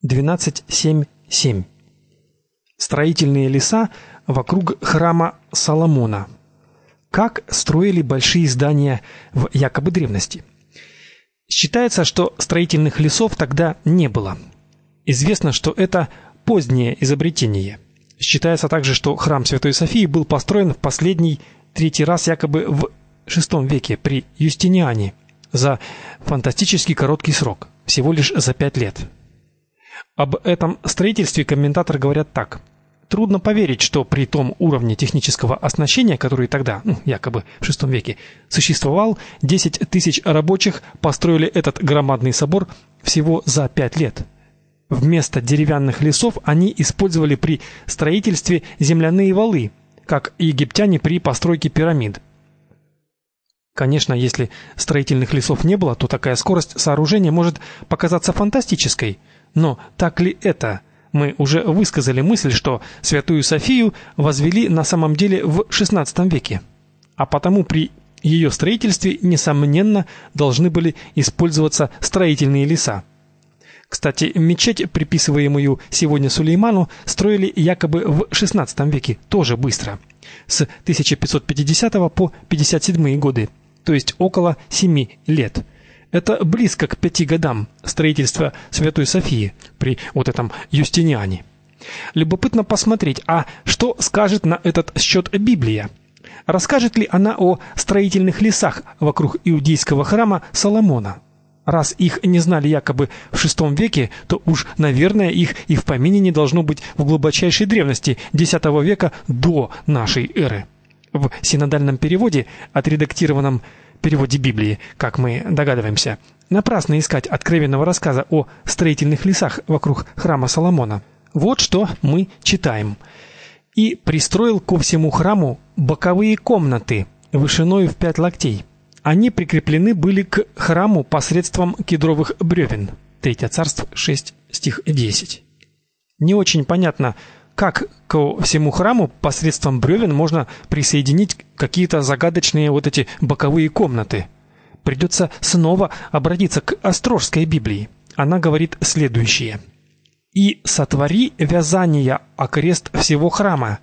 12.7.7. Строительные леса вокруг храма Соломона. Как строили большие здания в якобы древности. Считается, что строительных лесов тогда не было. Известно, что это позднее изобретение. Считается также, что храм Святой Софии был построен в третий раз якобы в VI веке при Юстиниане за фантастически короткий срок, всего лишь за 5 лет. Об этом строительстве комментаторы говорят так: трудно поверить, что при том уровне технического оснащения, который тогда, якобы в VI веке, существовал, 10 тысяч рабочих построили этот громадный собор всего за 5 лет. Вместо деревянных лесов они использовали при строительстве земляные валы, как египтяне при постройке пирамид. Конечно, если строительных лесов не было, то такая скорость сооружения может показаться фантастической. Но так ли это? Мы уже высказали мысль, что Святую Софию возвели на самом деле в XVI веке. А потому при ее строительстве, несомненно, должны были использоваться строительные леса. Кстати, мечеть, приписываемую сегодня Сулейману, строили якобы в XVI веке, тоже быстро, с 1550 по 57 годы, то есть около 7 лет. Это близко к 5 годам строительства Святой Софии при этом Юстиниане. Любопытно посмотреть, а что скажет на этот счет Библия? Расскажет ли она о строительных лесах вокруг иудейского храма Соломона? Раз их не знали якобы в VI веке, то уж, наверное, их и в помине не должно быть в глубочайшей древности X века до нашей эры. В синодальном переводе, отредактированном переводе Библии, как мы догадываемся, напрасно искать откровенного рассказа о строительных лесах вокруг храма Соломона. Вот что мы читаем. «И пристроил ко всему храму боковые комнаты, вышиною в 5 локтей. Они прикреплены были к храму посредством кедровых бревен». 3 Царств 6, стих 10. Не очень понятно, как ко всему храму посредством бревен можно присоединить какие-то загадочные эти боковые комнаты. Придется снова обратиться к Острожской Библии. Она говорит следующее: «И сотвори вязания окрест всего храма,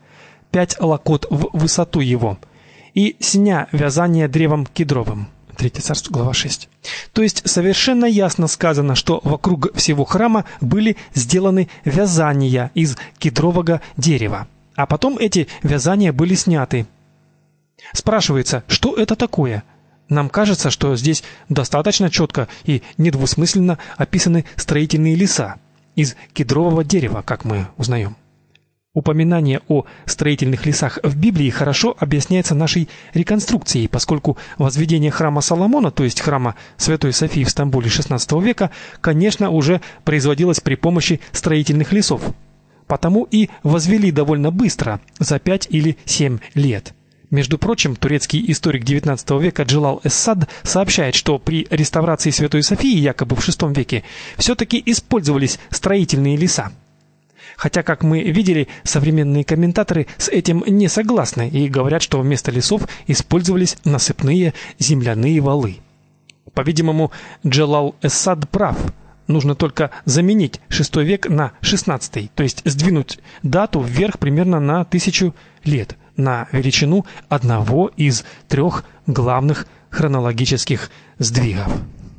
5 локот в высоту его, и сня вязание древом кедровым». 3 Царств, глава 6. То есть совершенно ясно сказано, что вокруг всего храма были сделаны вязания из кедрового дерева, а потом эти вязания были сняты. Спрашивается, что это такое? Нам кажется, что здесь достаточно четко и недвусмысленно описаны строительные леса из кедрового дерева, как мы узнаем. Упоминание о строительных лесах в Библии хорошо объясняется нашей реконструкцией, поскольку возведение храма Соломона, то есть храма Святой Софии в Стамбуле XVI века, конечно, уже производилось при помощи строительных лесов. Потому и возвели довольно быстро, за 5 или 7 лет. Между прочим, турецкий историк XIX века Джилал Эс-Сад сообщает, что при реставрации Святой Софии, якобы в VI веке, все-таки использовались строительные леса. Хотя, как мы видели, современные комментаторы с этим не согласны и говорят, что вместо лесов использовались насыпные земляные валы. По-видимому, Джилал Эс-Сад прав. Нужно только заменить VI век на XVI, то есть сдвинуть дату вверх примерно на 1000 лет, на величину одного из 3 главных хронологических сдвигов.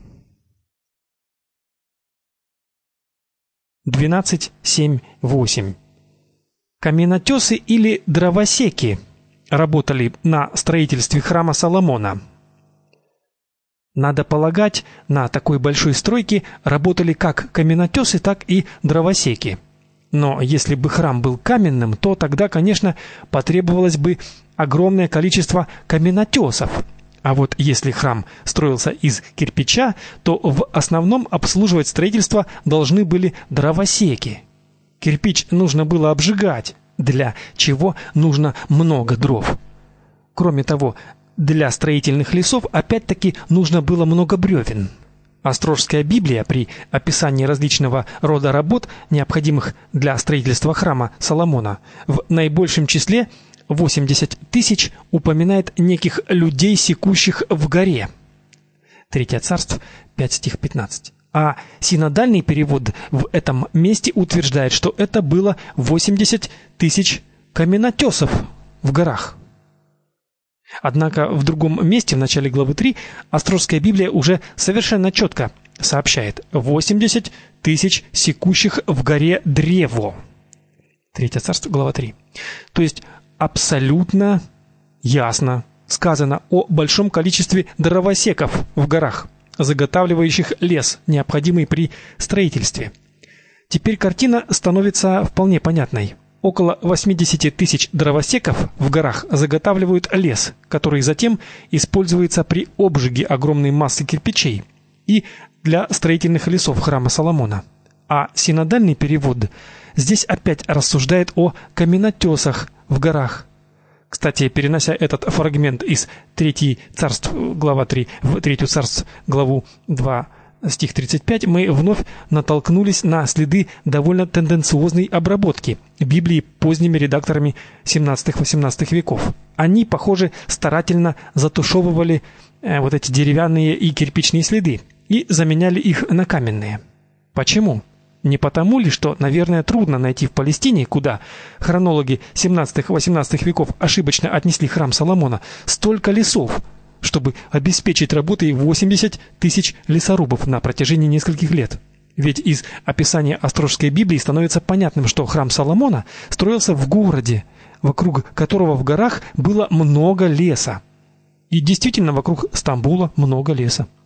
12.7.8. Каменотесы или дровосеки работали на строительстве храма Соломона. Надо полагать, на такой большой стройке работали как каменотесы, так и дровосеки. Но если бы храм был каменным, то тогда, конечно, потребовалось бы огромное количество каменотесов. А вот если храм строился из кирпича, то в основном обслуживать строительство должны были дровосеки. Кирпич нужно было обжигать, для чего нужно много дров. Кроме того, для строительных лесов опять-таки нужно было много бревен. Острожская Библия при описании различного рода работ, необходимых для строительства храма Соломона, в наибольшем числе 80 тысяч упоминает неких людей, секущих в горе. 3 Царств, 5 стих 15. А синодальный перевод в этом месте утверждает, что это было 80 тысяч каменотесов в горах. Однако в другом месте, в начале главы 3, Острожская Библия уже совершенно четко сообщает: 80 тысяч секущих в горе древо. Третье царство, глава 3. То есть абсолютно ясно сказано о большом количестве дровосеков в горах, заготавливающих лес, необходимый при строительстве. Теперь картина становится вполне понятной. Около 80 тысяч дровосеков в горах заготавливают лес, который затем используется при обжиге огромной массы кирпичей и для строительных лесов храма Соломона. А синодальный перевод здесь опять рассуждает о каменотесах в горах. Кстати, перенося этот фрагмент из 3 царств, глава 3, в 3 царств, главу 2, стих 35, мы вновь натолкнулись на следы довольно тенденциозной обработки Библии поздними редакторами 17-18 веков. Они, похоже, старательно затушевывали вот эти деревянные и кирпичные следы и заменяли их на каменные. Почему? Не потому ли, что, наверное, трудно найти в Палестине, куда хронологи 17-18 веков ошибочно отнесли храм Соломона, столько лесов, чтобы обеспечить работой 80 тысяч лесорубов на протяжении нескольких лет. Ведь из описания Острожской Библии становится понятным, что храм Соломона строился в городе, вокруг которого в горах было много леса. И действительно, вокруг Стамбула много леса.